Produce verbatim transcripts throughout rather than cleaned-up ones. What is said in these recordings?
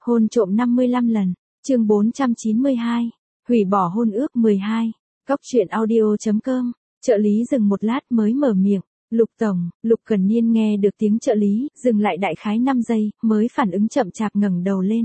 Hôn trộm năm mươi lăm lần, chương bốn trăm chín mươi hai, hủy bỏ hôn ước mười hai, Cóc truyện audio chấm com, trợ lý dừng một lát mới mở miệng, Lục Tổng, Lục Cần Niên nghe được tiếng trợ lý, dừng lại đại khái năm giây, mới phản ứng chậm chạp ngẩng đầu lên.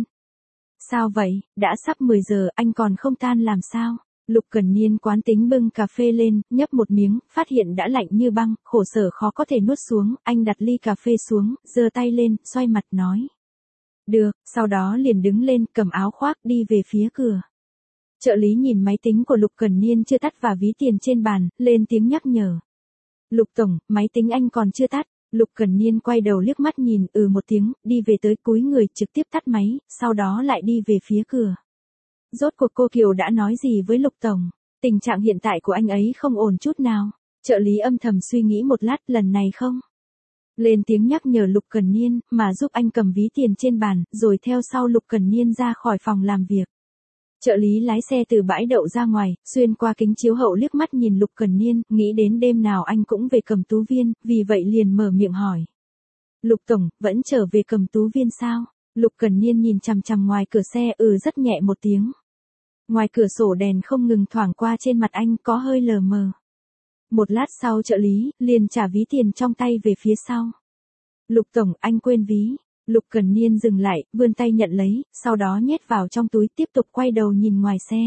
Sao vậy, đã sắp mười giờ, anh còn không tan làm sao? Lục Cần Niên quán tính bưng cà phê lên, nhấp một miếng, phát hiện đã lạnh như băng, khổ sở khó có thể nuốt xuống, anh đặt ly cà phê xuống, giơ tay lên, xoay mặt nói. Được, sau đó liền đứng lên, cầm áo khoác đi về phía cửa. Trợ lý nhìn máy tính của Lục Cần Niên chưa tắt và ví tiền trên bàn, lên tiếng nhắc nhở. Lục Tổng, máy tính anh còn chưa tắt. Lục Cần Niên quay đầu liếc mắt nhìn, ừ một tiếng, đi về tới cúi người trực tiếp tắt máy, sau đó lại đi về phía cửa. Rốt cuộc cô Kiều đã nói gì với Lục Tổng? Tình trạng hiện tại của anh ấy không ổn chút nào. Trợ lý âm thầm suy nghĩ một lát, lần này không lên tiếng nhắc nhở Lục Cần Niên, mà giúp anh cầm ví tiền trên bàn, rồi theo sau Lục Cần Niên ra khỏi phòng làm việc. Trợ lý lái xe từ bãi đậu ra ngoài, xuyên qua kính chiếu hậu liếc mắt nhìn Lục Cần Niên, nghĩ đến đêm nào anh cũng về Cẩm Tú Viên, vì vậy liền mở miệng hỏi. Lục Tổng, vẫn trở về Cẩm Tú Viên sao? Lục Cần Niên nhìn chằm chằm ngoài cửa xe, ừ rất nhẹ một tiếng. Ngoài cửa sổ đèn không ngừng thoảng qua trên mặt anh, có hơi lờ mờ. Một lát sau trợ lý, liền trả ví tiền trong tay về phía sau. Lục Tổng, anh quên ví. Lục Cần Niên dừng lại, vươn tay nhận lấy, sau đó nhét vào trong túi, tiếp tục quay đầu nhìn ngoài xe.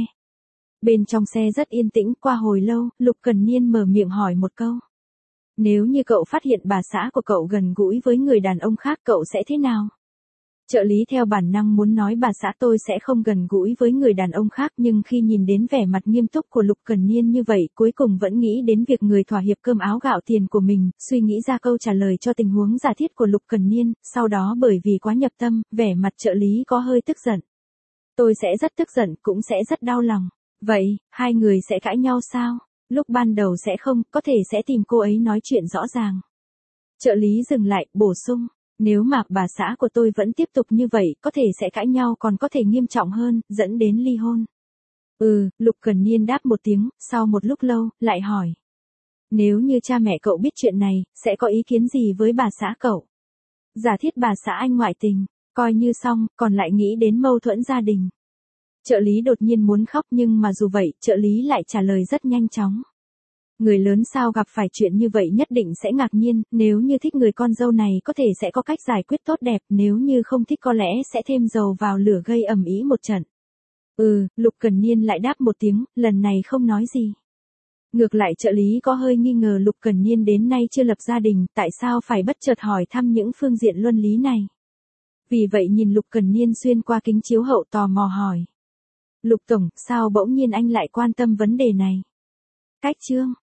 Bên trong xe rất yên tĩnh, qua hồi lâu, Lục Cần Niên mở miệng hỏi một câu. Nếu như cậu phát hiện bà xã của cậu gần gũi với người đàn ông khác, cậu sẽ thế nào? Trợ lý theo bản năng muốn nói bà xã tôi sẽ không gần gũi với người đàn ông khác, nhưng khi nhìn đến vẻ mặt nghiêm túc của Lục Cần Niên như vậy, cuối cùng vẫn nghĩ đến việc người thỏa hiệp cơm áo gạo tiền của mình, suy nghĩ ra câu trả lời cho tình huống giả thiết của Lục Cần Niên, sau đó bởi vì quá nhập tâm, vẻ mặt trợ lý có hơi tức giận. Tôi sẽ rất tức giận, cũng sẽ rất đau lòng. Vậy, hai người sẽ cãi nhau sao? Lúc ban đầu sẽ không, có thể sẽ tìm cô ấy nói chuyện rõ ràng. Trợ lý dừng lại, bổ sung. Nếu mà bà xã của tôi vẫn tiếp tục như vậy, có thể sẽ cãi nhau, còn có thể nghiêm trọng hơn, dẫn đến ly hôn. Ừ, Lục Cần Niên đáp một tiếng, sau một lúc lâu, lại hỏi. Nếu như cha mẹ cậu biết chuyện này, sẽ có ý kiến gì với bà xã cậu? Giả thiết bà xã anh ngoại tình, coi như xong, còn lại nghĩ đến mâu thuẫn gia đình. Trợ lý đột nhiên muốn khóc, nhưng mà dù vậy, trợ lý lại trả lời rất nhanh chóng. Người lớn sao gặp phải chuyện như vậy nhất định sẽ ngạc nhiên, nếu như thích người con dâu này có thể sẽ có cách giải quyết tốt đẹp, nếu như không thích có lẽ sẽ thêm dầu vào lửa gây ầm ĩ một trận. Ừ, Lục Cần Niên lại đáp một tiếng, lần này không nói gì. Ngược lại trợ lý có hơi nghi ngờ Lục Cần Niên đến nay chưa lập gia đình, tại sao phải bất chợt hỏi thăm những phương diện luân lý này. Vì vậy nhìn Lục Cần Niên xuyên qua kính chiếu hậu tò mò hỏi. Lục Tổng, sao bỗng nhiên anh lại quan tâm vấn đề này? Cách chương